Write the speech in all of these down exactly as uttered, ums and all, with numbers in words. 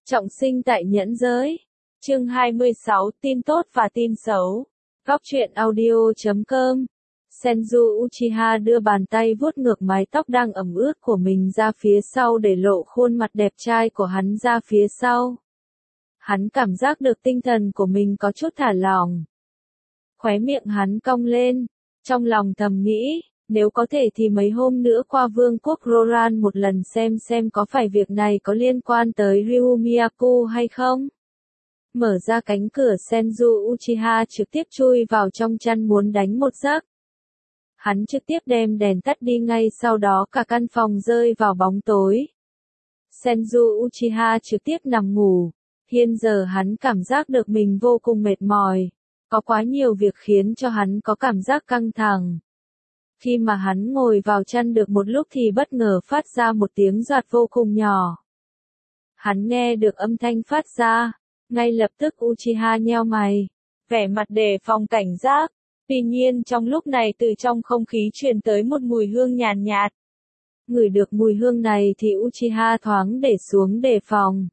Trọng sinh tại nhẫn giới. Chương hai mươi sáu, tin tốt và tin xấu. Góc truyện audio chấm com. Senju Uchiha đưa bàn tay vuốt ngược mái tóc đang ẩm ướt của mình ra phía sau để lộ khuôn mặt đẹp trai của hắn ra phía sau. Hắn cảm giác được tinh thần của mình có chút thả lỏng. Khóe miệng hắn cong lên, trong lòng thầm nghĩ, nếu có thể thì mấy hôm nữa qua vương quốc Roran một lần xem xem có phải việc này có liên quan tới Ryu Miyaku hay không. Mở ra cánh cửa, Senju Uchiha trực tiếp chui vào trong chăn muốn đánh một giấc. Hắn trực tiếp đem đèn tắt đi ngay sau đó cả căn phòng rơi vào bóng tối. Senju Uchiha trực tiếp nằm ngủ. Hiện giờ hắn cảm giác được mình vô cùng mệt mỏi. Có quá nhiều việc khiến cho hắn có cảm giác căng thẳng. Khi mà hắn ngồi vào chăn được một lúc thì bất ngờ phát ra một tiếng giọt vô cùng nhỏ. Hắn nghe được âm thanh phát ra. Ngay lập tức Uchiha nheo mày. Vẻ mặt đề phòng cảnh giác. Tuy nhiên trong lúc này từ trong không khí truyền tới một mùi hương nhàn nhạt. Ngửi được mùi hương này thì Uchiha thoáng để xuống đề phòng.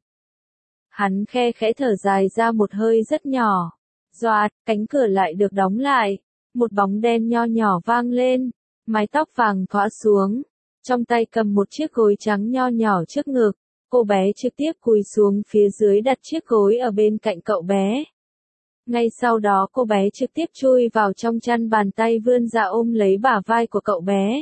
Hắn khe khẽ thở dài ra một hơi rất nhỏ. Doạt, cánh cửa lại được đóng lại. Một bóng đen nho nhỏ vang lên. Mái tóc vàng thõa xuống. Trong tay cầm một chiếc gối trắng nho nhỏ trước ngực. Cô bé trực tiếp cúi xuống phía dưới đặt chiếc gối ở bên cạnh cậu bé. Ngay sau đó cô bé trực tiếp chui vào trong chăn, bàn tay vươn ra ôm lấy bả vai của cậu bé.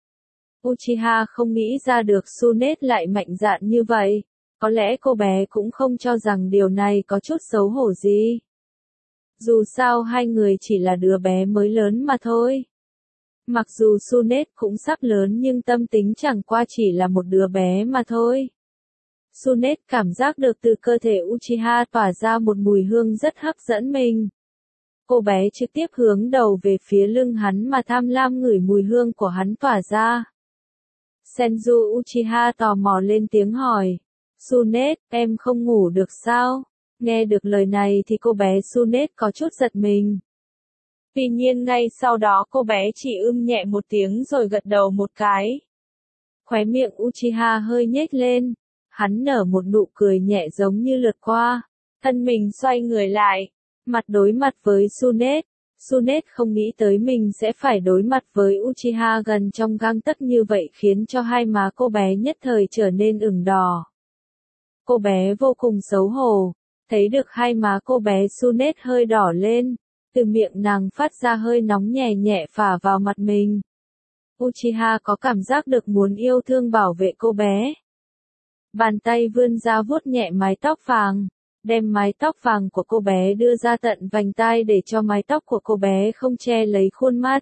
Uchiha không nghĩ ra được Tsunade lại mạnh dạn như vậy. Có lẽ cô bé cũng không cho rằng điều này có chút xấu hổ gì. Dù sao hai người chỉ là đứa bé mới lớn mà thôi. Mặc dù Tsunade cũng sắp lớn nhưng tâm tính chẳng qua chỉ là một đứa bé mà thôi. Tsunade cảm giác được từ cơ thể Uchiha tỏa ra một mùi hương rất hấp dẫn mình. Cô bé trực tiếp hướng đầu về phía lưng hắn mà tham lam ngửi mùi hương của hắn tỏa ra. Senju Uchiha tò mò lên tiếng hỏi. Tsunade, em không ngủ được sao? Nghe được lời này thì cô bé Tsunade có chút giật mình. Tuy nhiên ngay sau đó cô bé chỉ ưm nhẹ một tiếng rồi gật đầu một cái. Khóe miệng Uchiha hơi nhếch lên. Hắn nở một nụ cười nhẹ giống như lướt qua. Thân mình xoay người lại. Mặt đối mặt với Tsunade. Tsunade không nghĩ tới mình sẽ phải đối mặt với Uchiha gần trong gang tấc như vậy khiến cho hai má cô bé nhất thời trở nên ửng đỏ. Cô bé vô cùng xấu hổ. Thấy được hai má cô bé Tsunade hơi đỏ lên. Từ miệng nàng phát ra hơi nóng nhẹ nhẹ phả vào mặt mình. Uchiha có cảm giác được muốn yêu thương bảo vệ cô bé. Bàn tay vươn ra vuốt nhẹ mái tóc vàng, đem mái tóc vàng của cô bé đưa ra tận vành tai để cho mái tóc của cô bé không che lấy khuôn mắt.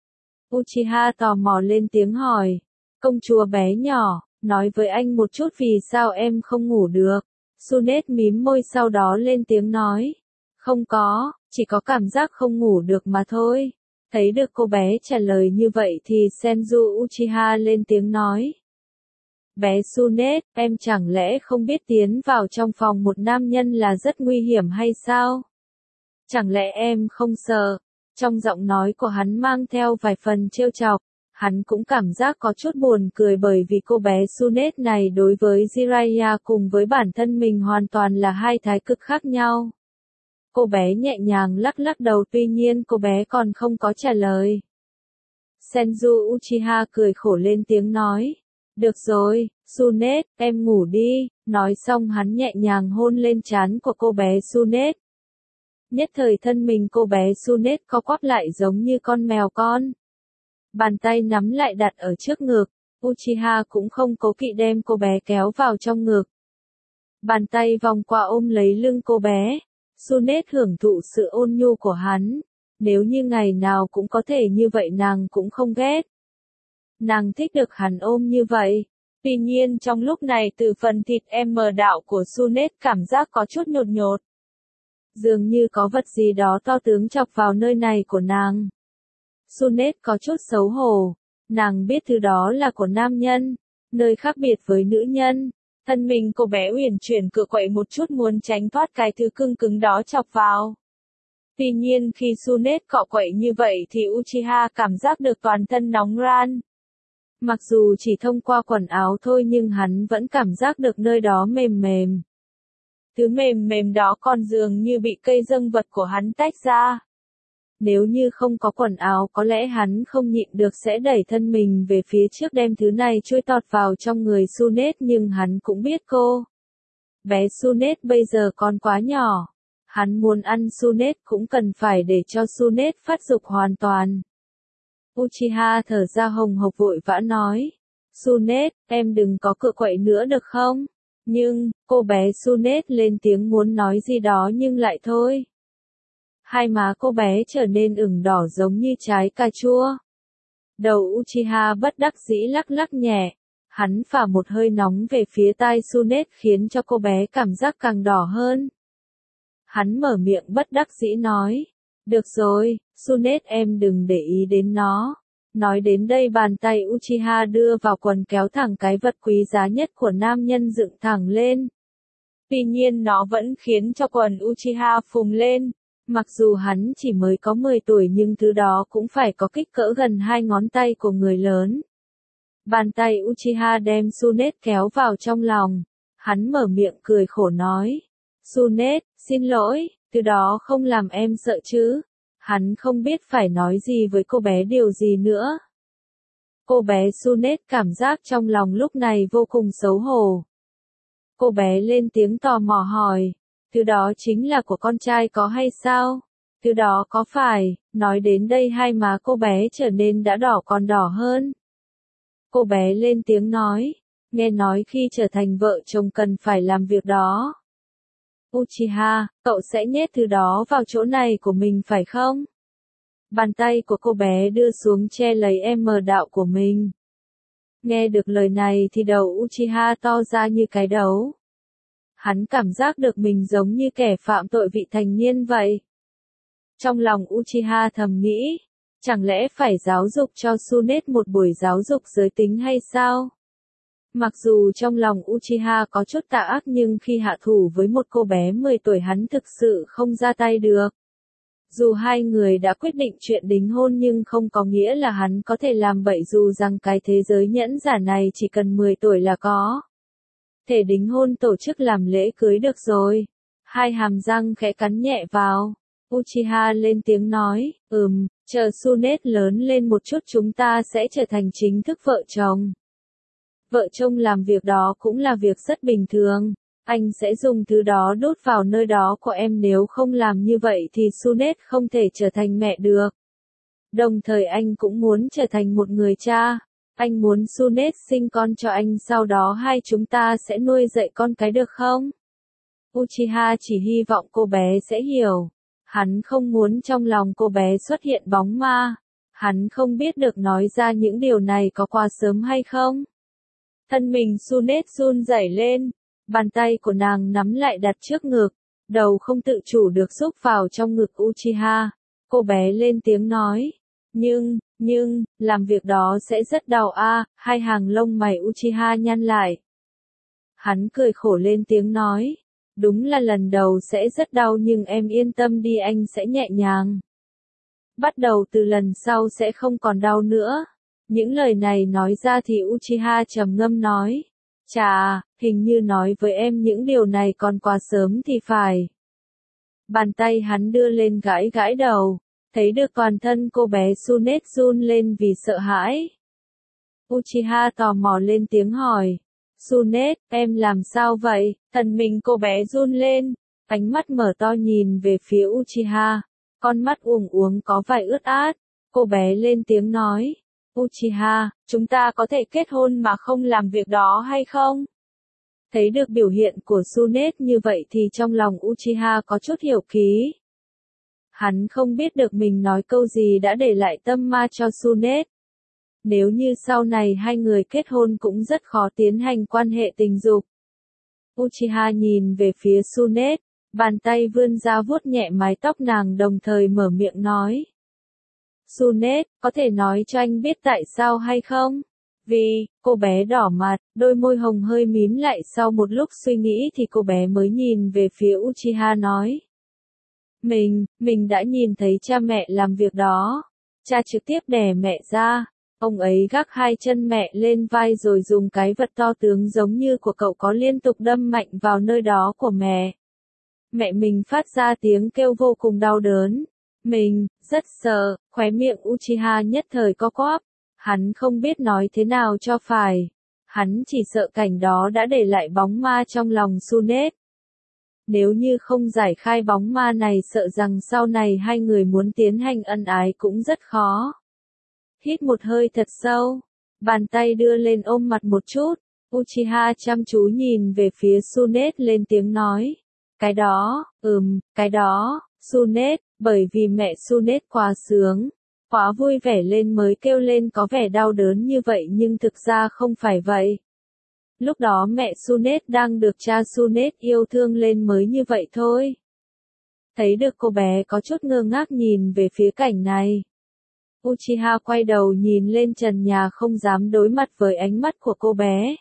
Uchiha tò mò lên tiếng hỏi, công chúa bé nhỏ, nói với anh một chút vì sao em không ngủ được. Tsunade mím môi sau đó lên tiếng nói, không có, chỉ có cảm giác không ngủ được mà thôi. Thấy được cô bé trả lời như vậy thì Senju Uchiha lên tiếng nói. Bé Tsunade, em chẳng lẽ không biết tiến vào trong phòng một nam nhân là rất nguy hiểm hay sao? Chẳng lẽ em không sợ? Trong giọng nói của hắn mang theo vài phần trêu chọc, hắn cũng cảm giác có chút buồn cười bởi vì cô bé Tsunade này đối với Jiraiya cùng với bản thân mình hoàn toàn là hai thái cực khác nhau. Cô bé nhẹ nhàng lắc lắc đầu, tuy nhiên cô bé còn không có trả lời. Senju Uchiha cười khổ lên tiếng nói. Được rồi, Tsunade, em ngủ đi. Nói xong hắn nhẹ nhàng hôn lên trán của cô bé Tsunade. Nhất thời thân mình cô bé Tsunade co quắp lại giống như con mèo con. Bàn tay nắm lại đặt ở trước ngực. Uchiha cũng không cố kỵ đem cô bé kéo vào trong ngực. Bàn tay vòng qua ôm lấy lưng cô bé. Tsunade hưởng thụ sự ôn nhu của hắn. Nếu như ngày nào cũng có thể như vậy nàng cũng không ghét. Nàng thích được hắn ôm như vậy. Tuy nhiên trong lúc này từ phần thịt em mờ đạo của Tsunade cảm giác có chút nhột nhột. Dường như có vật gì đó to tướng chọc vào nơi này của nàng. Tsunade có chút xấu hổ. Nàng biết thứ đó là của nam nhân. Nơi khác biệt với nữ nhân. Thân mình cô bé uyển chuyển cựa quậy một chút muốn tránh thoát cái thứ cưng cứng đó chọc vào. Tuy nhiên khi Tsunade cọ quậy như vậy thì Uchiha cảm giác được toàn thân nóng ran. Mặc dù chỉ thông qua quần áo thôi nhưng hắn vẫn cảm giác được nơi đó mềm mềm. Thứ mềm mềm đó còn dường như bị cây dâng vật của hắn tách ra. Nếu như không có quần áo có lẽ hắn không nhịn được sẽ đẩy thân mình về phía trước đem thứ này chui tọt vào trong người Sunet, nhưng hắn cũng biết cô. Bé Sunet bây giờ còn quá nhỏ. Hắn muốn ăn Sunet cũng cần phải để cho Sunet phát dục hoàn toàn. Uchiha thở ra hồng hộc vội vã nói. Sunet, em đừng có cựa quậy nữa được không? Nhưng, cô bé Sunet lên tiếng muốn nói gì đó nhưng lại thôi. Hai má cô bé trở nên ửng đỏ giống như trái cà chua. Đầu Uchiha bất đắc dĩ lắc lắc nhẹ. Hắn phả một hơi nóng về phía tai Sunet khiến cho cô bé cảm giác càng đỏ hơn. Hắn mở miệng bất đắc dĩ nói. Được rồi, Sunet em đừng để ý đến nó. Nói đến đây bàn tay Uchiha đưa vào quần kéo thẳng cái vật quý giá nhất của nam nhân dựng thẳng lên. Tuy nhiên nó vẫn khiến cho quần Uchiha phùng lên. Mặc dù hắn chỉ mới có mười tuổi nhưng thứ đó cũng phải có kích cỡ gần hai ngón tay của người lớn. Bàn tay Uchiha đem Sunet kéo vào trong lòng. Hắn mở miệng cười khổ nói. Sunet, xin lỗi, từ đó không làm em sợ chứ. Hắn không biết phải nói gì với cô bé điều gì nữa. Cô bé Sunet cảm giác trong lòng lúc này vô cùng xấu hổ. Cô bé lên tiếng tò mò hỏi. Thứ đó chính là của con trai có hay sao? Thứ đó có phải? Nói đến đây hai má cô bé trở nên đã đỏ còn đỏ hơn. Cô bé lên tiếng nói. Nghe nói khi trở thành vợ chồng cần phải làm việc đó. Uchiha, cậu sẽ nhét thứ đó vào chỗ này của mình phải không? Bàn tay của cô bé đưa xuống che lấy em mờ đạo của mình. Nghe được lời này thì đầu Uchiha to ra như cái đấu. Hắn cảm giác được mình giống như kẻ phạm tội vị thành niên vậy. Trong lòng Uchiha thầm nghĩ, chẳng lẽ phải giáo dục cho Sunet một buổi giáo dục giới tính hay sao? Mặc dù trong lòng Uchiha có chút tà ác nhưng khi hạ thủ với một cô bé mười tuổi hắn thực sự không ra tay được. Dù hai người đã quyết định chuyện đính hôn nhưng không có nghĩa là hắn có thể làm bậy, dù rằng cái thế giới nhẫn giả này chỉ cần mười tuổi là có thể đính hôn tổ chức làm lễ cưới được rồi. Hai hàm răng khẽ cắn nhẹ vào. Uchiha lên tiếng nói, ừm, chờ Sunet lớn lên một chút chúng ta sẽ trở thành chính thức vợ chồng. Vợ chồng làm việc đó cũng là việc rất bình thường. Anh sẽ dùng thứ đó đút vào nơi đó của em, nếu không làm như vậy thì Sunet không thể trở thành mẹ được. Đồng thời anh cũng muốn trở thành một người cha. Anh muốn Sunet sinh con cho anh, sau đó hai chúng ta sẽ nuôi dạy con cái được không? Uchiha chỉ hy vọng cô bé sẽ hiểu. Hắn không muốn trong lòng cô bé xuất hiện bóng ma. Hắn không biết được nói ra những điều này có quá sớm hay không. Thân mình Sunet run rẩy lên. Bàn tay của nàng nắm lại đặt trước ngực. Đầu không tự chủ được xúc vào trong ngực Uchiha. Cô bé lên tiếng nói. Nhưng, nhưng, làm việc đó sẽ rất đau a. À, hai hàng lông mày Uchiha nhăn lại. Hắn cười khổ lên tiếng nói. Đúng là lần đầu sẽ rất đau nhưng em yên tâm đi, anh sẽ nhẹ nhàng. Bắt đầu từ lần sau sẽ không còn đau nữa. Những lời này nói ra thì Uchiha trầm ngâm nói. Chà, hình như nói với em những điều này còn quá sớm thì phải. Bàn tay hắn đưa lên gãi gãi đầu. Thấy được toàn thân cô bé Sunet run lên vì sợ hãi. Uchiha tò mò lên tiếng hỏi. Sunet, em làm sao vậy? Thân mình cô bé run lên. Ánh mắt mở to nhìn về phía Uchiha. Con mắt uồng uống có vài ướt át. Cô bé lên tiếng nói. Uchiha, chúng ta có thể kết hôn mà không làm việc đó hay không? Thấy được biểu hiện của Sunet như vậy thì trong lòng Uchiha có chút hiểu ký. Hắn không biết được mình nói câu gì đã để lại tâm ma cho Sunet. Nếu như sau này hai người kết hôn cũng rất khó tiến hành quan hệ tình dục. Uchiha nhìn về phía Sunet, bàn tay vươn ra vuốt nhẹ mái tóc nàng đồng thời mở miệng nói. Sunet, có thể nói cho anh biết tại sao hay không? Vì, cô bé đỏ mặt, đôi môi hồng hơi mím lại, sau một lúc suy nghĩ thì cô bé mới nhìn về phía Uchiha nói. Mình, mình đã nhìn thấy cha mẹ làm việc đó. Cha trực tiếp đẻ mẹ ra. Ông ấy gác hai chân mẹ lên vai rồi dùng cái vật to tướng giống như của cậu có liên tục đâm mạnh vào nơi đó của mẹ. Mẹ mình phát ra tiếng kêu vô cùng đau đớn. Mình, rất sợ, khóe miệng Uchiha nhất thời co quắp. Hắn không biết nói thế nào cho phải. Hắn chỉ sợ cảnh đó đã để lại bóng ma trong lòng Tsunade. Nếu như không giải khai bóng ma này sợ rằng sau này hai người muốn tiến hành ân ái cũng rất khó. Hít một hơi thật sâu, bàn tay đưa lên ôm mặt một chút, Uchiha chăm chú nhìn về phía Tsunade lên tiếng nói. Cái đó, ừm, cái đó, Tsunade, bởi vì mẹ Tsunade quá sướng, quá vui vẻ lên mới kêu lên có vẻ đau đớn như vậy nhưng thực ra không phải vậy. Lúc đó mẹ Tsunade đang được cha Tsunade yêu thương lên mới như vậy thôi. Thấy được cô bé có chút ngơ ngác nhìn về phía cảnh này. Uchiha quay đầu nhìn lên trần nhà không dám đối mặt với ánh mắt của cô bé.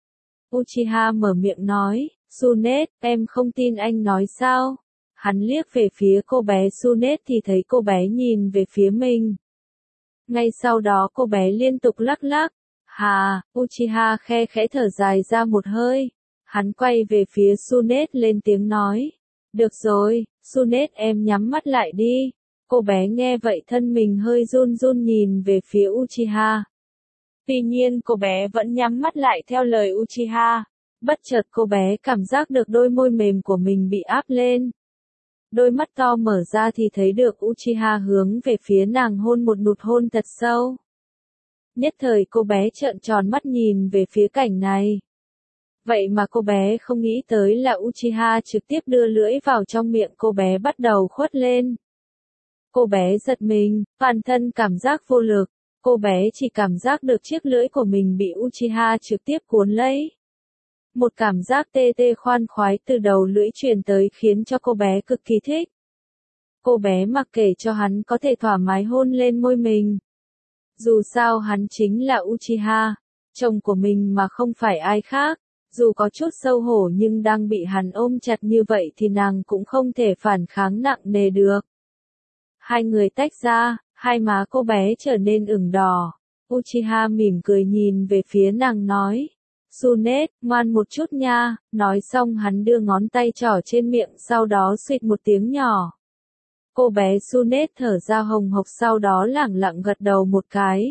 Uchiha mở miệng nói, Tsunade, em không tin anh nói sao? Hắn liếc về phía cô bé Tsunade thì thấy cô bé nhìn về phía mình. Ngay sau đó cô bé liên tục lắc lắc. Hà, Uchiha khe khẽ thở dài ra một hơi. Hắn quay về phía Tsunade lên tiếng nói. Được rồi, Tsunade em nhắm mắt lại đi. Cô bé nghe vậy thân mình hơi run run nhìn về phía Uchiha. Tuy nhiên cô bé vẫn nhắm mắt lại theo lời Uchiha. Bất chợt cô bé cảm giác được đôi môi mềm của mình bị áp lên. Đôi mắt to mở ra thì thấy được Uchiha hướng về phía nàng hôn một nụt hôn thật sâu. Nhất thời cô bé trợn tròn mắt nhìn về phía cảnh này. Vậy mà cô bé không nghĩ tới là Uchiha trực tiếp đưa lưỡi vào trong miệng cô bé bắt đầu khuất lên. Cô bé giật mình, toàn thân cảm giác vô lực. Cô bé chỉ cảm giác được chiếc lưỡi của mình bị Uchiha trực tiếp cuốn lấy. Một cảm giác tê tê khoan khoái từ đầu lưỡi truyền tới khiến cho cô bé cực kỳ thích. Cô bé mặc kệ cho hắn có thể thoải mái hôn lên môi mình. Dù sao hắn chính là Uchiha, chồng của mình mà không phải ai khác. Dù có chút xấu hổ nhưng đang bị hắn ôm chặt như vậy thì nàng cũng không thể phản kháng nặng nề được. Hai người tách ra, hai má cô bé trở nên ửng đỏ. Uchiha mỉm cười nhìn về phía nàng nói. Tsunade, ngoan một chút nha, nói xong hắn đưa ngón tay trỏ trên miệng sau đó suýt một tiếng nhỏ. Cô bé Tsunade thở ra hồng hộc sau đó lẳng lặng gật đầu một cái.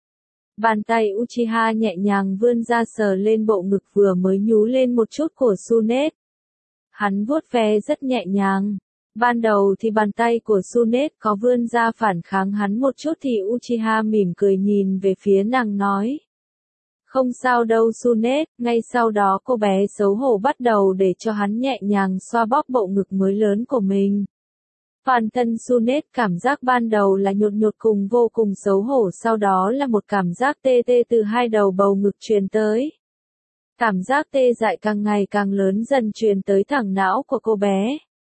Bàn tay Uchiha nhẹ nhàng vươn ra sờ lên bộ ngực vừa mới nhú lên một chút của Tsunade. Hắn vuốt ve rất nhẹ nhàng. Ban đầu thì bàn tay của Tsunade có vươn ra phản kháng hắn một chút thì Uchiha mỉm cười nhìn về phía nàng nói. Không sao đâu Tsunade, ngay sau đó cô bé xấu hổ bắt đầu để cho hắn nhẹ nhàng xoa bóp bộ ngực mới lớn của mình. Toàn thân Tsunade cảm giác ban đầu là nhột nhột cùng vô cùng xấu hổ sau đó là một cảm giác tê tê từ hai đầu bầu ngực truyền tới. Cảm giác tê dại càng ngày càng lớn dần truyền tới thẳng não của cô bé.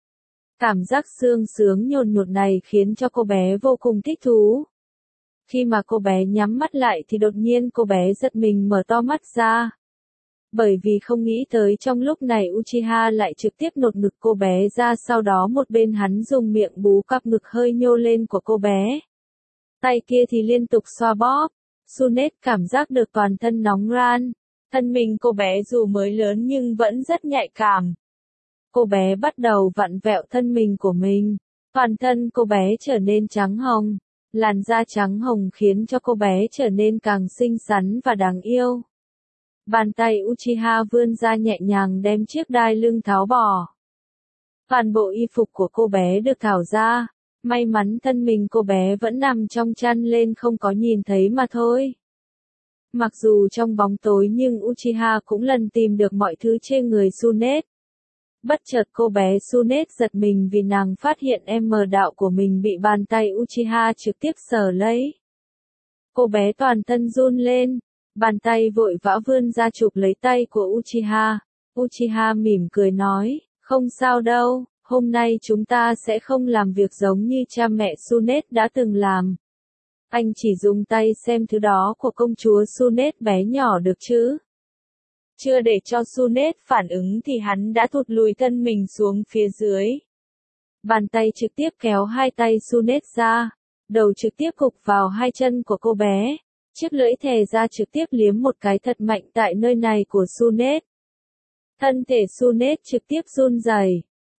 Cảm giác sương sướng nhột nhột này khiến cho cô bé vô cùng thích thú. Khi mà cô bé nhắm mắt lại thì đột nhiên cô bé giật mình mở to mắt ra. Bởi vì không nghĩ tới trong lúc này Uchiha lại trực tiếp nột ngực cô bé ra sau đó một bên hắn dùng miệng bú cặp ngực hơi nhô lên của cô bé. Tay kia thì liên tục xoa bóp. Tsunade cảm giác được toàn thân nóng ran. Thân mình cô bé dù mới lớn nhưng vẫn rất nhạy cảm. Cô bé bắt đầu vặn vẹo thân mình của mình. Toàn thân cô bé trở nên trắng hồng. Làn da trắng hồng khiến cho cô bé trở nên càng xinh xắn và đáng yêu. Bàn tay Uchiha vươn ra nhẹ nhàng đem chiếc đai lưng tháo bỏ. Toàn bộ y phục của cô bé được tháo ra. May mắn thân mình cô bé vẫn nằm trong chăn lên không có nhìn thấy mà thôi. Mặc dù trong bóng tối nhưng Uchiha cũng lần tìm được mọi thứ trên người Tsunade. Bất chợt cô bé Tsunade giật mình vì nàng phát hiện em đạo của mình bị bàn tay Uchiha trực tiếp sờ lấy. Cô bé toàn thân run lên, bàn tay vội vã vươn ra chụp lấy tay của Uchiha. Uchiha mỉm cười nói, không sao đâu, hôm nay chúng ta sẽ không làm việc giống như cha mẹ Tsunade đã từng làm. Anh chỉ dùng tay xem thứ đó của công chúa Tsunade bé nhỏ được chứ. Chưa để cho Tsunade phản ứng thì hắn đã thụt lùi thân mình xuống phía dưới. Bàn tay trực tiếp kéo hai tay Tsunade ra, đầu trực tiếp gục vào hai chân của cô bé. Chiếc lưỡi thè ra trực tiếp liếm một cái thật mạnh tại nơi này của Tsunade. Thân thể Tsunade trực tiếp run rẩy.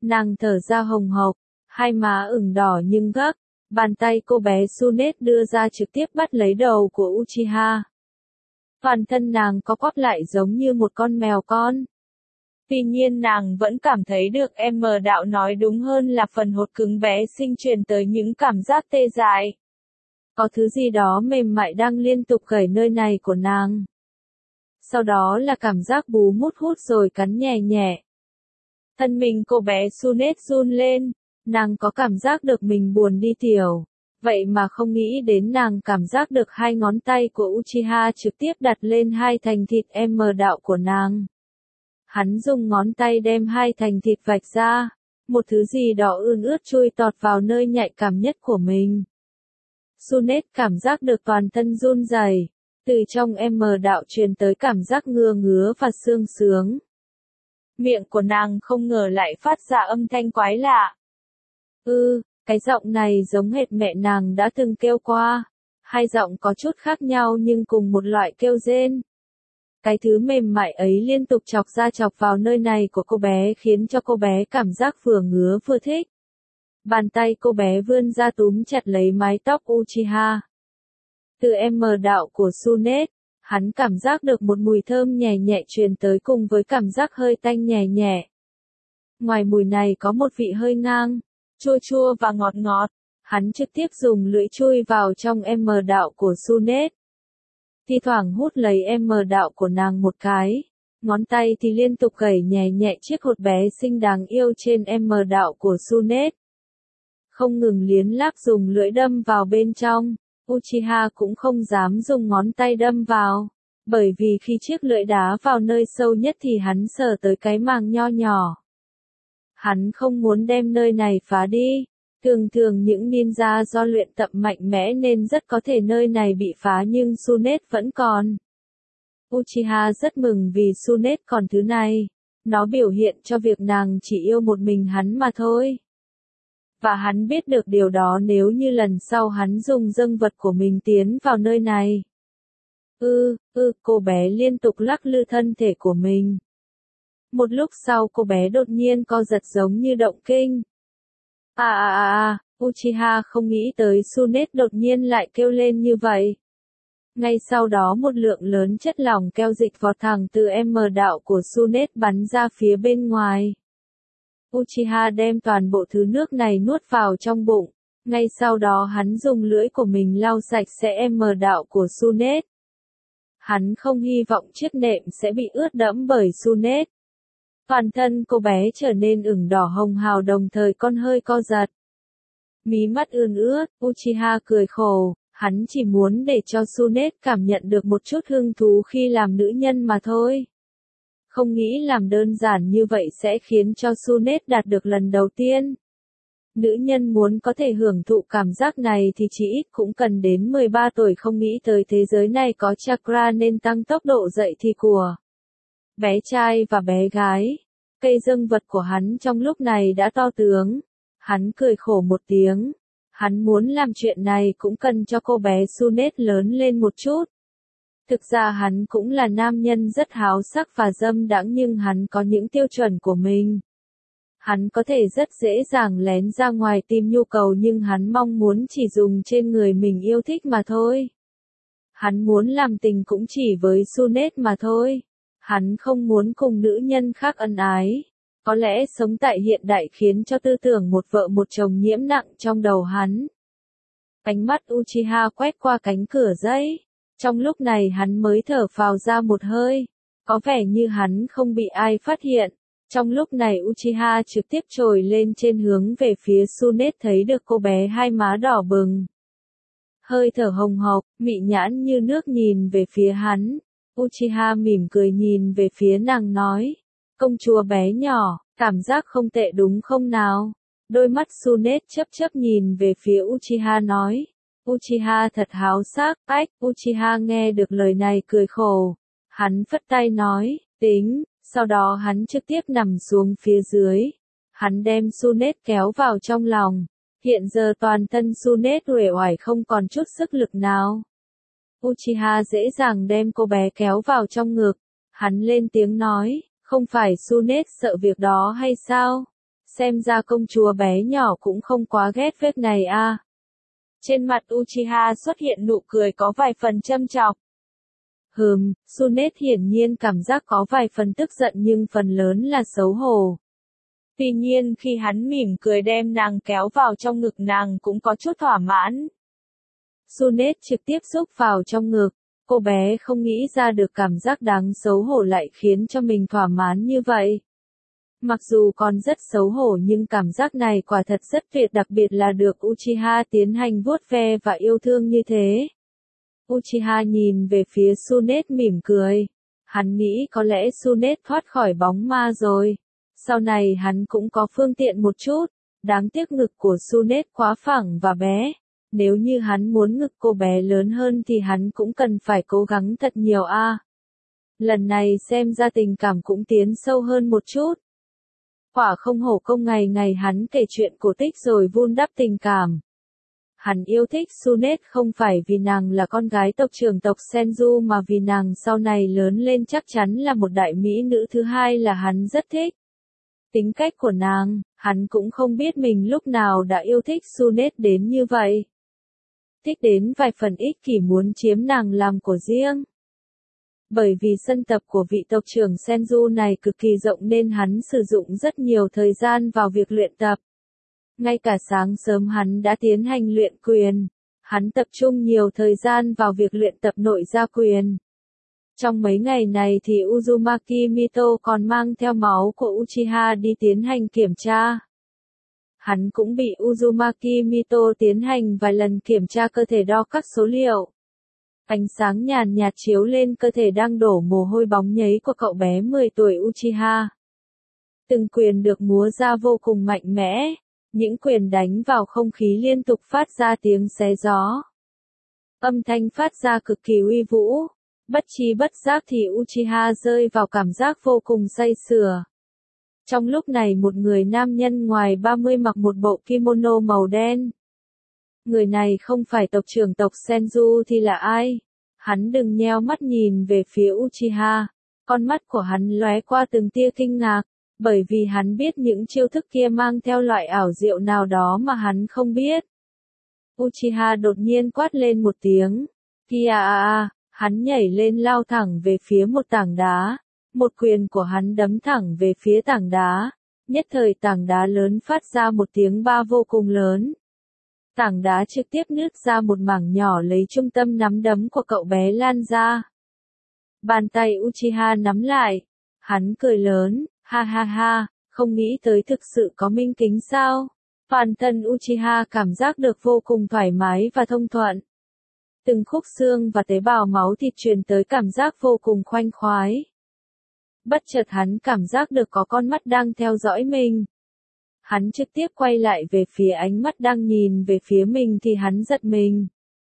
Nàng thở ra hồng hộc, hai má ửng đỏ nhưng gấp, bàn tay cô bé Tsunade đưa ra trực tiếp bắt lấy đầu của Uchiha. Toàn thân nàng có quắp lại giống như một con mèo con. Tuy nhiên nàng vẫn cảm thấy được em đạo nói đúng hơn là phần hột cứng bé sinh truyền tới những cảm giác tê dại. Có thứ gì đó mềm mại đang liên tục gẩy nơi này của nàng. Sau đó là cảm giác bú mút hút rồi cắn nhẹ nhẹ. Thân mình cô bé Tsunade run lên, nàng có cảm giác được mình buồn đi tiểu. Vậy mà không nghĩ đến nàng cảm giác được hai ngón tay của Uchiha trực tiếp đặt lên hai thành thịt em đạo của nàng. Hắn dùng ngón tay đem hai thành thịt vạch ra, một thứ gì đó ươn ướt chui tọt vào nơi nhạy cảm nhất của mình. Tsunade cảm giác được toàn thân run rẩy, từ trong em đạo truyền tới cảm giác ngứa ngứa và sương sướng. Miệng của nàng không ngờ lại phát ra âm thanh quái lạ. Ừ, cái giọng này giống hệt mẹ nàng đã từng kêu qua. Hai giọng có chút khác nhau nhưng cùng một loại kêu rên. Cái thứ mềm mại ấy liên tục chọc ra chọc vào nơi này của cô bé khiến cho cô bé cảm giác vừa ngứa vừa thích. Bàn tay cô bé vươn ra túm chặt lấy mái tóc Uchiha. Từ em đạo của Tsunade, hắn cảm giác được một mùi thơm nhẹ nhẹ truyền tới cùng với cảm giác hơi tanh nhẹ nhẹ. Ngoài mùi này có một vị hơi ngang, chua chua và ngọt ngọt. Hắn trực tiếp dùng lưỡi chui vào trong em đạo của Tsunade. Thi thoảng hút lấy em đạo của nàng một cái. Ngón tay thì liên tục gẩy nhẹ nhẹ chiếc hột bé xinh đáng yêu trên em đạo của Tsunade. Không ngừng liến lác dùng lưỡi đâm vào bên trong. Uchiha cũng không dám dùng ngón tay đâm vào. Bởi vì khi chiếc lưỡi đá vào nơi sâu nhất thì hắn sờ tới cái màng nho nhỏ. Hắn không muốn đem nơi này phá đi. Thường thường những ninja do luyện tập mạnh mẽ nên rất có thể nơi này bị phá nhưng Tsunade vẫn còn. Uchiha rất mừng vì Tsunade còn thứ này. Nó biểu hiện cho việc nàng chỉ yêu một mình hắn mà thôi. Và hắn biết được điều đó nếu như lần sau hắn dùng dâng vật của mình tiến vào nơi này. Ư, ư, cô bé liên tục lắc lư thân thể của mình. Một lúc sau cô bé đột nhiên co giật giống như động kinh. À à à à, Uchiha không nghĩ tới Tsunade đột nhiên lại kêu lên như vậy. Ngay sau đó một lượng lớn chất lỏng keo dịch vọt thẳng từ em đạo của Tsunade bắn ra phía bên ngoài. Uchiha đem toàn bộ thứ nước này nuốt vào trong bụng. Ngay sau đó hắn dùng lưỡi của mình lau sạch sẽ em đạo của Tsunade. Hắn không hy vọng chiếc nệm sẽ bị ướt đẫm bởi Tsunade. Toàn thân cô bé trở nên ửng đỏ hồng hào đồng thời con hơi co giật. Mí mắt ươn ướt, Uchiha cười khổ, hắn chỉ muốn để cho Tsunade cảm nhận được một chút hứng thú khi làm nữ nhân mà thôi. Không nghĩ làm đơn giản như vậy sẽ khiến cho Tsunade đạt được lần đầu tiên. Nữ nhân muốn có thể hưởng thụ cảm giác này thì chỉ ít cũng cần đến mười ba tuổi không nghĩ tới thế giới này có chakra nên tăng tốc độ dậy thì của bé trai và bé gái. Cây dâng vật của hắn trong lúc này đã to tướng. Hắn cười khổ một tiếng. Hắn muốn làm chuyện này cũng cần cho cô bé Tsunade lớn lên một chút. Thực ra hắn cũng là nam nhân rất háo sắc và dâm đãng nhưng hắn có những tiêu chuẩn của mình. Hắn có thể rất dễ dàng lén ra ngoài tìm nhu cầu nhưng hắn mong muốn chỉ dùng trên người mình yêu thích mà thôi. Hắn muốn làm tình cũng chỉ với Tsunade mà thôi. Hắn không muốn cùng nữ nhân khác ân ái. Có lẽ sống tại hiện đại khiến cho tư tưởng một vợ một chồng nhiễm nặng trong đầu hắn. Ánh mắt Uchiha quét qua cánh cửa giấy. Trong lúc này hắn mới thở phào ra một hơi. Có vẻ như hắn không bị ai phát hiện. Trong lúc này Uchiha trực tiếp trồi lên trên hướng về phía Tsunade thấy được cô bé hai má đỏ bừng. Hơi thở hồng hộc, mị nhãn như nước nhìn về phía hắn. Uchiha mỉm cười nhìn về phía nàng nói. Công chúa bé nhỏ, cảm giác không tệ đúng không nào? Đôi mắt Tsunade chớp chớp nhìn về phía Uchiha nói. Uchiha thật háo sắc, ách, Uchiha nghe được lời này cười khổ. Hắn phất tay nói, tính, sau đó hắn trực tiếp nằm xuống phía dưới. Hắn đem Tsunade kéo vào trong lòng. Hiện giờ toàn thân Tsunade uể oải không còn chút sức lực nào. Uchiha dễ dàng đem cô bé kéo vào trong ngực. Hắn lên tiếng nói, không phải Tsunade sợ việc đó hay sao? Xem ra công chúa bé nhỏ cũng không quá ghét việc này a. Trên mặt Uchiha xuất hiện nụ cười có vài phần châm chọc. Hừm, Tsunade hiển nhiên cảm giác có vài phần tức giận nhưng phần lớn là xấu hổ. Tuy nhiên khi hắn mỉm cười đem nàng kéo vào trong ngực nàng cũng có chút thỏa mãn. Tsunade trực tiếp xúc vào trong ngực, cô bé không nghĩ ra được cảm giác đáng xấu hổ lại khiến cho mình thỏa mãn như vậy. Mặc dù còn rất xấu hổ nhưng cảm giác này quả thật rất tuyệt, đặc biệt là được Uchiha tiến hành vuốt ve và yêu thương như thế. Uchiha nhìn về phía Tsunade mỉm cười. Hắn nghĩ có lẽ Tsunade thoát khỏi bóng ma rồi. Sau này hắn cũng có phương tiện một chút. Đáng tiếc ngực của Tsunade quá phẳng và bé. Nếu như hắn muốn ngực cô bé lớn hơn thì hắn cũng cần phải cố gắng thật nhiều a. Lần này xem ra tình cảm cũng tiến sâu hơn một chút. Quả không hổ công, ngày ngày hắn kể chuyện cổ tích rồi vun đắp tình cảm. Hắn yêu thích Tsunade không phải vì nàng là con gái tộc trưởng tộc Senju mà vì nàng sau này lớn lên chắc chắn là một đại mỹ nữ thứ hai là hắn rất thích. Tính cách của nàng, hắn cũng không biết mình lúc nào đã yêu thích Tsunade đến như vậy. Thích đến vài phần ích kỷ muốn chiếm nàng làm của riêng. Bởi vì sân tập của vị tộc trưởng Senju này cực kỳ rộng nên hắn sử dụng rất nhiều thời gian vào việc luyện tập. Ngay cả sáng sớm hắn đã tiến hành luyện quyền. Hắn tập trung nhiều thời gian vào việc luyện tập nội gia quyền. Trong mấy ngày này thì Uzumaki Mito còn mang theo máu của Uchiha đi tiến hành kiểm tra. Hắn cũng bị Uzumaki Mito tiến hành vài lần kiểm tra cơ thể đo các số liệu. Ánh sáng nhàn nhạt chiếu lên cơ thể đang đổ mồ hôi bóng nhấy của cậu bé mười tuổi Uchiha. Từng quyền được múa ra vô cùng mạnh mẽ. Những quyền đánh vào không khí liên tục phát ra tiếng xé gió. Âm thanh phát ra cực kỳ uy vũ. Bất chi bất giác thì Uchiha rơi vào cảm giác vô cùng say sưa. Trong lúc này một người nam nhân ngoài ba mươi mặc một bộ kimono màu đen. Người này không phải tộc trưởng tộc Senju thì là ai? Hắn đừng nheo mắt nhìn về phía Uchiha. Con mắt của hắn lóe qua từng tia kinh ngạc. Bởi vì hắn biết những chiêu thức kia mang theo loại ảo diệu nào đó mà hắn không biết. Uchiha đột nhiên quát lên một tiếng. Kia a a, hắn nhảy lên lao thẳng về phía một tảng đá. Một quyền của hắn đấm thẳng về phía tảng đá. Nhất thời tảng đá lớn phát ra một tiếng ba vô cùng lớn. Tảng đá trực tiếp nứt ra một mảng nhỏ lấy trung tâm nắm đấm của cậu bé lan ra. Bàn tay Uchiha nắm lại. Hắn cười lớn. Ha ha ha, không nghĩ tới thực sự có minh kính sao? Toàn thân Uchiha cảm giác được vô cùng thoải mái và thông thuận. Từng khúc xương và tế bào máu thịt truyền tới cảm giác vô cùng khoanh khoái. Bất chợt hắn cảm giác được có con mắt đang theo dõi mình. Hắn trực tiếp quay lại về phía ánh mắt đang nhìn về phía mình thì hắn giật mình.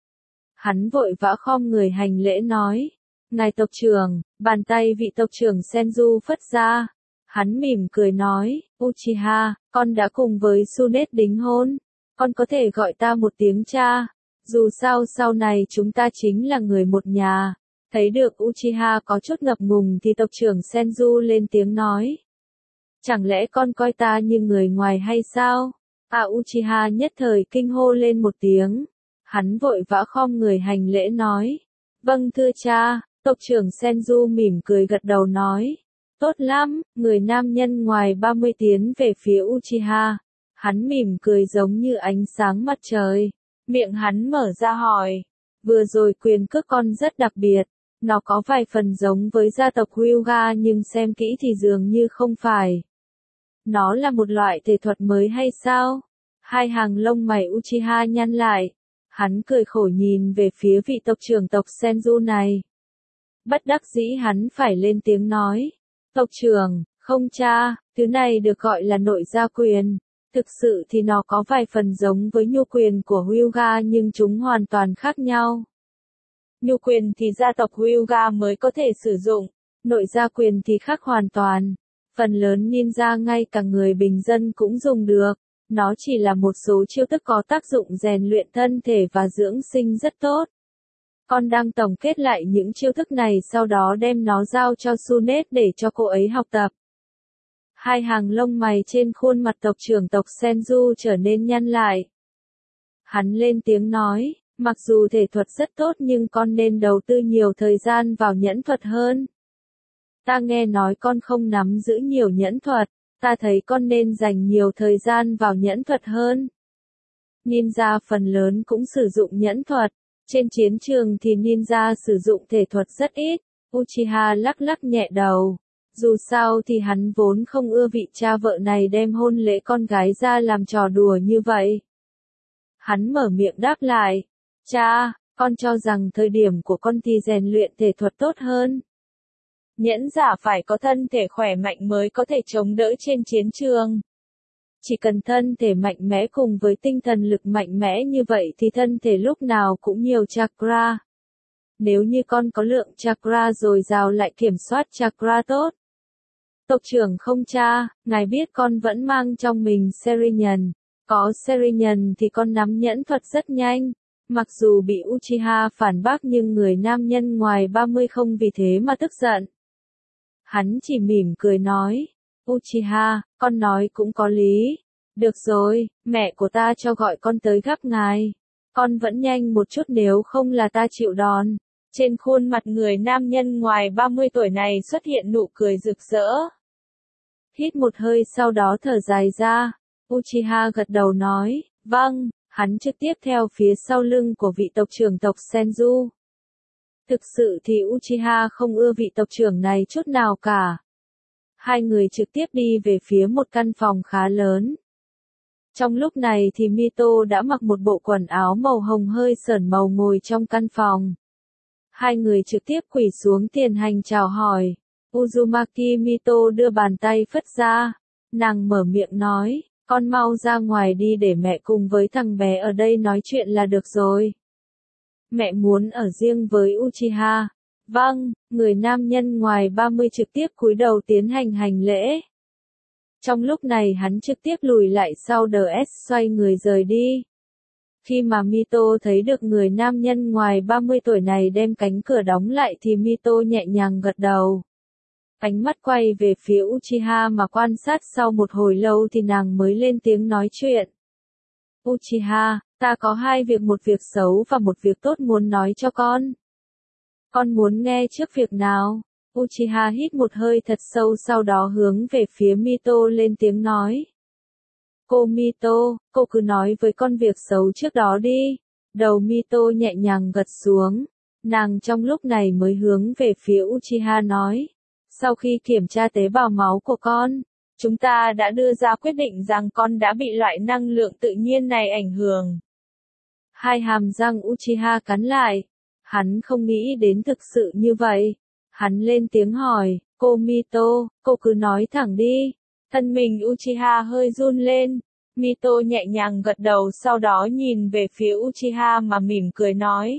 Hắn vội vã khom người hành lễ nói. Ngài tộc trưởng, bàn tay vị tộc trưởng Senju phất ra. Hắn mỉm cười nói, Uchiha, con đã cùng với Tsunade đính hôn. Con có thể gọi ta một tiếng cha. Dù sao sau này chúng ta chính là người một nhà. Thấy được Uchiha có chút ngập ngùng thì tộc trưởng Senju lên tiếng nói. Chẳng lẽ con coi ta như người ngoài hay sao? À Uchiha nhất thời kinh hô lên một tiếng. Hắn vội vã khom người hành lễ nói. Vâng thưa cha, tộc trưởng Senju mỉm cười gật đầu nói. Tốt lắm, người nam nhân ngoài ba mươi tiến về phía Uchiha. Hắn mỉm cười giống như ánh sáng mặt trời. Miệng hắn mở ra hỏi. Vừa rồi quyền cước con rất đặc biệt. Nó có vài phần giống với gia tộc Hyuga nhưng xem kỹ thì dường như không phải. Nó là một loại thể thuật mới hay sao? Hai hàng lông mày Uchiha nhăn lại. Hắn cười khổ nhìn về phía vị tộc trưởng tộc Senju này. Bất đắc dĩ hắn phải lên tiếng nói. Tộc trưởng, không cha, thứ này được gọi là nội gia quyền. Thực sự thì nó có vài phần giống với nhu quyền của Hyuga nhưng chúng hoàn toàn khác nhau. Nhu quyền thì gia tộc Hyuga mới có thể sử dụng, nội gia quyền thì khác hoàn toàn. Phần lớn ninja ngay cả người bình dân cũng dùng được. Nó chỉ là một số chiêu thức có tác dụng rèn luyện thân thể và dưỡng sinh rất tốt. Con đang tổng kết lại những chiêu thức này sau đó đem nó giao cho Tsunade để cho cô ấy học tập. Hai hàng lông mày trên khuôn mặt tộc trưởng tộc Senju trở nên nhăn lại. Hắn lên tiếng nói, mặc dù thể thuật rất tốt nhưng con nên đầu tư nhiều thời gian vào nhẫn thuật hơn. Ta nghe nói con không nắm giữ nhiều nhẫn thuật, ta thấy con nên dành nhiều thời gian vào nhẫn thuật hơn. Ninja phần lớn cũng sử dụng nhẫn thuật, trên chiến trường thì ninja sử dụng thể thuật rất ít. Uchiha lắc lắc nhẹ đầu. Dù sao thì hắn vốn không ưa vị cha vợ này đem hôn lễ con gái ra làm trò đùa như vậy. Hắn mở miệng đáp lại, cha, con cho rằng thời điểm của con thì rèn luyện thể thuật tốt hơn. Nhẫn giả phải có thân thể khỏe mạnh mới có thể chống đỡ trên chiến trường. Chỉ cần thân thể mạnh mẽ cùng với tinh thần lực mạnh mẽ như vậy thì thân thể lúc nào cũng nhiều chakra. Nếu như con có lượng chakra dồi dào lại kiểm soát chakra tốt. Tộc trưởng không cha, ngài biết con vẫn mang trong mình Sharingan. Có Sharingan thì con nắm nhẫn thuật rất nhanh. Mặc dù bị Uchiha phản bác nhưng người nam nhân ngoài ba mươi không vì thế mà tức giận. Hắn chỉ mỉm cười nói, Uchiha, con nói cũng có lý. Được rồi, mẹ của ta cho gọi con tới gặp ngài. Con vẫn nhanh một chút nếu không là ta chịu đòn. Trên khuôn mặt người nam nhân ngoài ba mươi tuổi này xuất hiện nụ cười rực rỡ. Hít một hơi sau đó thở dài ra. Uchiha gật đầu nói, vâng, hắn trực tiếp theo phía sau lưng của vị tộc trưởng tộc Senju. Thực sự thì Uchiha không ưa vị tộc trưởng này chút nào cả. Hai người trực tiếp đi về phía một căn phòng khá lớn. Trong lúc này thì Mito đã mặc một bộ quần áo màu hồng hơi sởn màu ngồi trong căn phòng. Hai người trực tiếp quỳ xuống tiền hành chào hỏi. Uzumaki Mito đưa bàn tay phất ra. Nàng mở miệng nói, con mau ra ngoài đi để mẹ cùng với thằng bé ở đây nói chuyện là được rồi. Mẹ muốn ở riêng với Uchiha. Vâng, người nam nhân ngoài ba mươi trực tiếp cúi đầu tiến hành hành lễ. Trong lúc này hắn trực tiếp lùi lại sau đờ ét xoay người rời đi. Khi mà Mito thấy được người nam nhân ngoài ba mươi tuổi này đem cánh cửa đóng lại thì Mito nhẹ nhàng gật đầu. Ánh mắt quay về phía Uchiha mà quan sát sau một hồi lâu thì nàng mới lên tiếng nói chuyện. Uchiha, ta có hai việc, một việc xấu và một việc tốt muốn nói cho con. Con muốn nghe trước việc nào? Uchiha hít một hơi thật sâu sau đó hướng về phía Mito lên tiếng nói. Cô Mito, cô cứ nói với con việc xấu trước đó đi. Đầu Mito nhẹ nhàng gật xuống. Nàng trong lúc này mới hướng về phía Uchiha nói. Sau khi kiểm tra tế bào máu của con, chúng ta đã đưa ra quyết định rằng con đã bị loại năng lượng tự nhiên này ảnh hưởng. Hai hàm răng Uchiha cắn lại. Hắn không nghĩ đến thực sự như vậy. Hắn lên tiếng hỏi, cô Mito, cô cứ nói thẳng đi. Thân mình Uchiha hơi run lên. Mito nhẹ nhàng gật đầu sau đó nhìn về phía Uchiha mà mỉm cười nói.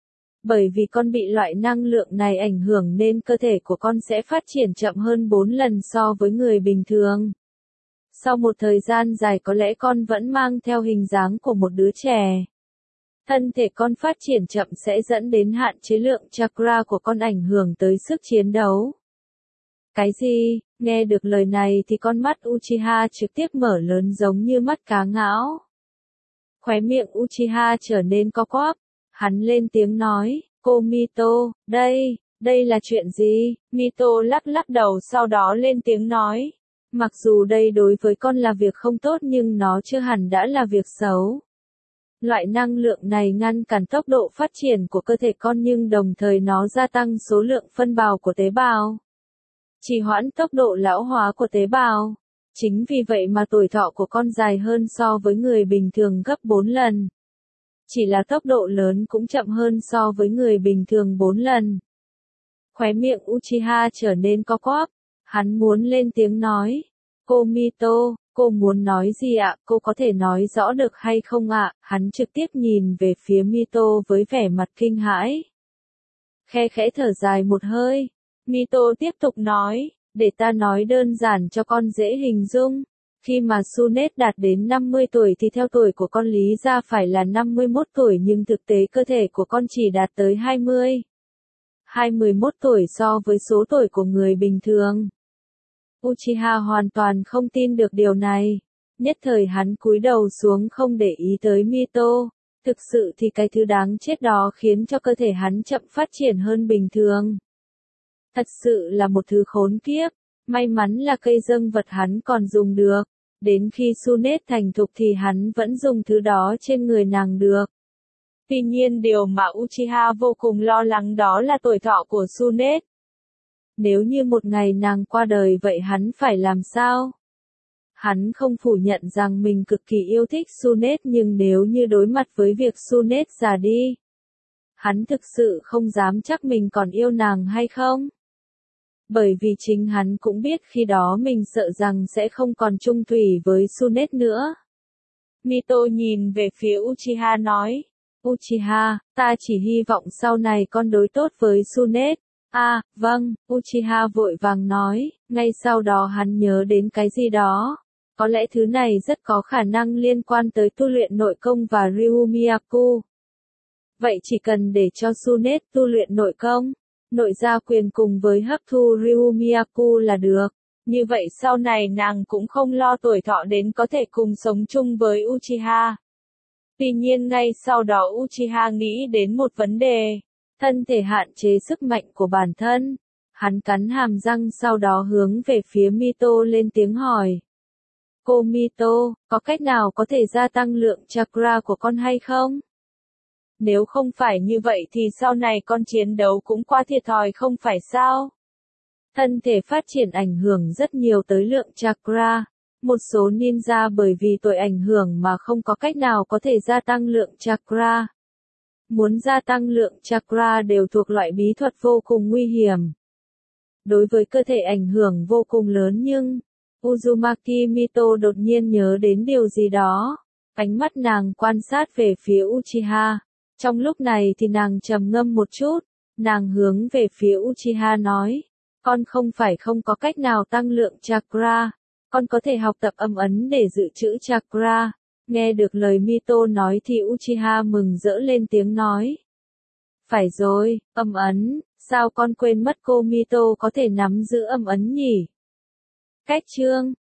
Bởi vì con bị loại năng lượng này ảnh hưởng nên cơ thể của con sẽ phát triển chậm hơn bốn lần so với người bình thường. Sau một thời gian dài có lẽ con vẫn mang theo hình dáng của một đứa trẻ. Thân thể con phát triển chậm sẽ dẫn đến hạn chế lượng chakra của con ảnh hưởng tới sức chiến đấu. Cái gì? Nghe được lời này thì con mắt Uchiha trực tiếp mở lớn giống như mắt cá ngão. Khóe miệng Uchiha trở nên co quắp. Hắn lên tiếng nói, cô Mito, đây, đây là chuyện gì? Mito lắc lắc đầu sau đó lên tiếng nói. Mặc dù đây đối với con là việc không tốt nhưng nó chưa hẳn đã là việc xấu. Loại năng lượng này ngăn cản tốc độ phát triển của cơ thể con nhưng đồng thời nó gia tăng số lượng phân bào của tế bào. Trì hoãn tốc độ lão hóa của tế bào. Chính vì vậy mà tuổi thọ của con dài hơn so với người bình thường gấp bốn lần. Chỉ là tốc độ lớn cũng chậm hơn so với người bình thường bốn lần. Khóe miệng Uchiha trở nên co quắp. Hắn muốn lên tiếng nói. Cô Mito, cô muốn nói gì ạ? Cô có thể nói rõ được hay không ạ? Hắn trực tiếp nhìn về phía Mito với vẻ mặt kinh hãi. Khe khẽ thở dài một hơi. Mito tiếp tục nói, để ta nói đơn giản cho con dễ hình dung. Khi mà Sunet đạt đến năm mươi tuổi thì theo tuổi của con lý ra phải là năm mươi mốt tuổi nhưng thực tế cơ thể của con chỉ đạt tới hai mươi. hai mươi mốt tuổi so với số tuổi của người bình thường. Uchiha hoàn toàn không tin được điều này. Nhất thời hắn cúi đầu xuống không để ý tới Mito. Thực sự thì cái thứ đáng chết đó khiến cho cơ thể hắn chậm phát triển hơn bình thường. Thật sự là một thứ khốn kiếp. May mắn là cây dâng vật hắn còn dùng được. Đến khi Tsunade thành thục thì hắn vẫn dùng thứ đó trên người nàng được. Tuy nhiên điều mà Uchiha vô cùng lo lắng đó là tuổi thọ của Tsunade. Nếu như một ngày nàng qua đời vậy hắn phải làm sao? Hắn không phủ nhận rằng mình cực kỳ yêu thích Tsunade nhưng nếu như đối mặt với việc Tsunade già đi, hắn thực sự không dám chắc mình còn yêu nàng hay không. Bởi vì chính hắn cũng biết khi đó mình sợ rằng sẽ không còn chung thủy với Tsunade nữa. Mito nhìn về phía Uchiha nói, Uchiha, ta chỉ hy vọng sau này con đối tốt với Tsunade. À, vâng, Uchiha vội vàng nói, ngay sau đó hắn nhớ đến cái gì đó. Có lẽ thứ này rất có khả năng liên quan tới tu luyện nội công và Ryu Miyako. Vậy chỉ cần để cho Tsunade tu luyện nội công, nội gia quyền cùng với hấp thu Ryu Miyako là được. Như vậy sau này nàng cũng không lo tuổi thọ đến có thể cùng sống chung với Uchiha. Tuy nhiên ngay sau đó Uchiha nghĩ đến một vấn đề. Thân thể hạn chế sức mạnh của bản thân. Hắn cắn hàm răng sau đó hướng về phía Mito lên tiếng hỏi. Cô Mito, có cách nào có thể gia tăng lượng chakra của con hay không? Nếu không phải như vậy thì sau này con chiến đấu cũng quá thiệt thòi không phải sao? Thân thể phát triển ảnh hưởng rất nhiều tới lượng chakra. Một số ninja bởi vì tội ảnh hưởng mà không có cách nào có thể gia tăng lượng chakra. Muốn gia tăng lượng chakra đều thuộc loại bí thuật vô cùng nguy hiểm. Đối với cơ thể ảnh hưởng vô cùng lớn nhưng, Uzumaki Mito đột nhiên nhớ đến điều gì đó. Ánh mắt nàng quan sát về phía Uchiha. Trong lúc này thì nàng trầm ngâm một chút. Nàng hướng về phía Uchiha nói. Con không phải không có cách nào tăng lượng chakra. Con có thể học tập âm ấn để dự trữ chakra. Nghe được lời Mito nói thì Uchiha mừng rỡ lên tiếng nói. Phải rồi, âm ấn, sao con quên mất cô Mito có thể nắm giữ âm ấn nhỉ? Cách chương